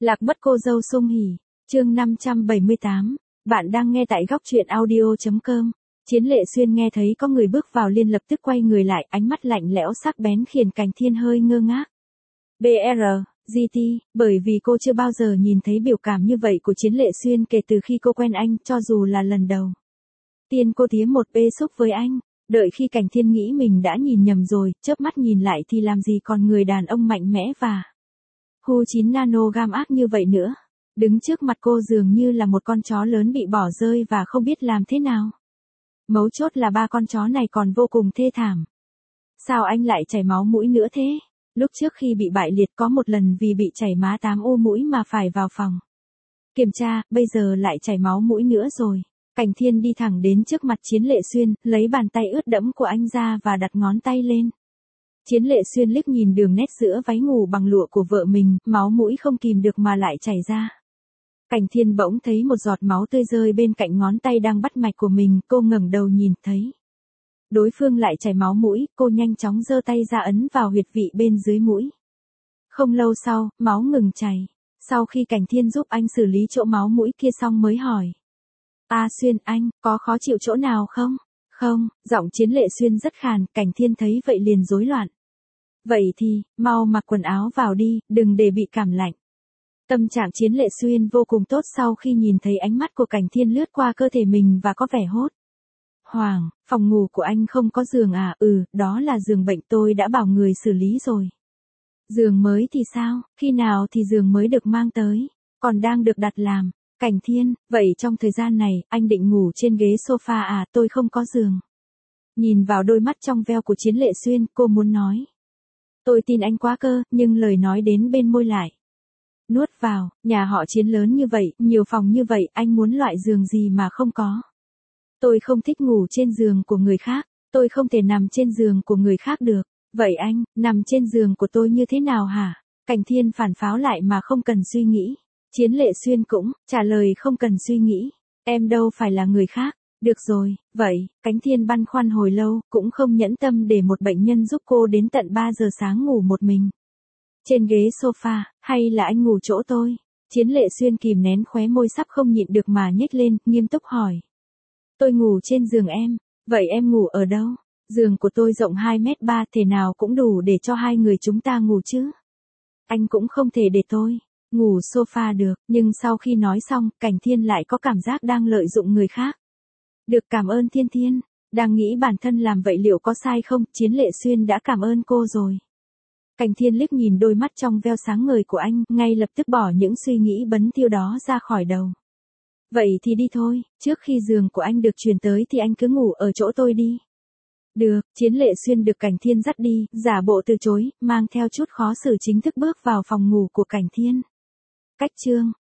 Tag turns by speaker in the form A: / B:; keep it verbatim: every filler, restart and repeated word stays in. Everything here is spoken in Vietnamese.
A: Lạc mất cô dâu Sung Hỉ, chương năm trăm bảy mươi tám, bạn đang nghe tại góc truyện audio chấm com. Chiến Lệ Xuyên nghe thấy có người bước vào liền lập tức quay người lại, ánh mắt lạnh lẽo sắc bén khiến Cảnh Thiên hơi ngơ ngác. bê rờ, giê tê, bởi vì cô chưa bao giờ nhìn thấy biểu cảm như vậy của Chiến Lệ Xuyên kể từ khi cô quen anh, cho dù là lần đầu tiên cô tía một bê xúc với anh. Đợi khi Cảnh Thiên nghĩ mình đã nhìn nhầm rồi, chớp mắt nhìn lại thì làm gì còn người đàn ông mạnh mẽ và hu chín nano gam ác như vậy nữa. Đứng trước mặt cô dường như là một con chó lớn bị bỏ rơi và không biết làm thế nào. Mấu chốt là ba con chó này còn vô cùng thê thảm. Sao anh lại chảy máu mũi nữa thế? Lúc trước khi bị bại liệt có một lần vì bị chảy má tám u mũi mà phải vào phòng kiểm tra, bây giờ lại chảy máu mũi nữa rồi. Cảnh Thiên đi thẳng đến trước mặt Chiến Lệ Xuyên, lấy bàn tay ướt đẫm của anh ra và đặt ngón tay lên. Chiến Lệ Xuyên liếc nhìn đường nét giữa váy ngủ bằng lụa của vợ mình, máu mũi không kìm được mà lại chảy ra. Cảnh Thiên bỗng thấy một giọt máu tươi rơi bên cạnh ngón tay đang bắt mạch của mình, cô ngẩng đầu nhìn thấy đối phương lại chảy máu mũi, cô nhanh chóng giơ tay ra ấn vào huyệt vị bên dưới mũi. Không lâu sau, máu ngừng chảy. Sau khi Cảnh Thiên giúp anh xử lý chỗ máu mũi kia xong mới hỏi. A Xuyên anh, có khó chịu chỗ nào không? Không, giọng Chiến Lệ Xuyên rất khàn, Cảnh Thiên thấy vậy liền rối loạn. Vậy thì, mau mặc quần áo vào đi, đừng để bị cảm lạnh. Tâm trạng Chiến Lệ Xuyên vô cùng tốt sau khi nhìn thấy ánh mắt của Cảnh Thiên lướt qua cơ thể mình và có vẻ hốt hoảng. Phòng ngủ của anh không có giường à? Ừ, đó là giường bệnh tôi đã bảo người xử lý rồi. Giường mới thì sao, khi nào thì giường mới được mang tới? Còn đang được đặt làm. Cảnh Thiên, vậy trong thời gian này, anh định ngủ trên ghế sofa à? Tôi không có giường. Nhìn vào đôi mắt trong veo của Chiến Lệ Xuyên, cô muốn nói. Tôi tin anh quá cơ, nhưng lời nói đến bên môi lại nuốt vào. Nhà họ Chiến lớn như vậy, nhiều phòng như vậy, anh muốn loại giường gì mà không có? Tôi không thích ngủ trên giường của người khác, tôi không thể nằm trên giường của người khác được. Vậy anh, nằm trên giường của tôi như thế nào hả? Cảnh Thiên phản pháo lại mà không cần suy nghĩ. Chiến Lệ Xuyên cũng trả lời không cần suy nghĩ. Em đâu phải là người khác. Được rồi, vậy, Cảnh Thiên băn khoăn hồi lâu, cũng không nhẫn tâm để một bệnh nhân giúp cô đến tận ba giờ sáng ngủ một mình trên ghế sofa, hay là anh ngủ chỗ tôi? Chiến Lệ Xuyên kìm nén khóe môi sắp không nhịn được mà nhếch lên, nghiêm túc hỏi. Tôi ngủ trên giường em, vậy em ngủ ở đâu? Giường của tôi rộng hai mét ba, thể nào cũng đủ để cho hai người chúng ta ngủ chứ. Anh cũng không thể để tôi ngủ sofa được, nhưng sau khi nói xong, Cảnh Thiên lại có cảm giác đang lợi dụng người khác. Được, cảm ơn Thiên Thiên, đang nghĩ bản thân làm vậy liệu có sai không? Chiến Lệ Xuyên đã cảm ơn cô rồi. Cảnh Thiên liếc nhìn đôi mắt trong veo sáng ngời của anh, ngay lập tức bỏ những suy nghĩ bấn thiêu đó ra khỏi đầu. Vậy thì đi thôi, trước khi giường của anh được chuyển tới thì anh cứ ngủ ở chỗ tôi đi. Được, Chiến Lệ Xuyên được Cảnh Thiên dắt đi, giả bộ từ chối, mang theo chút khó xử chính thức bước vào phòng ngủ của Cảnh Thiên. Cách chương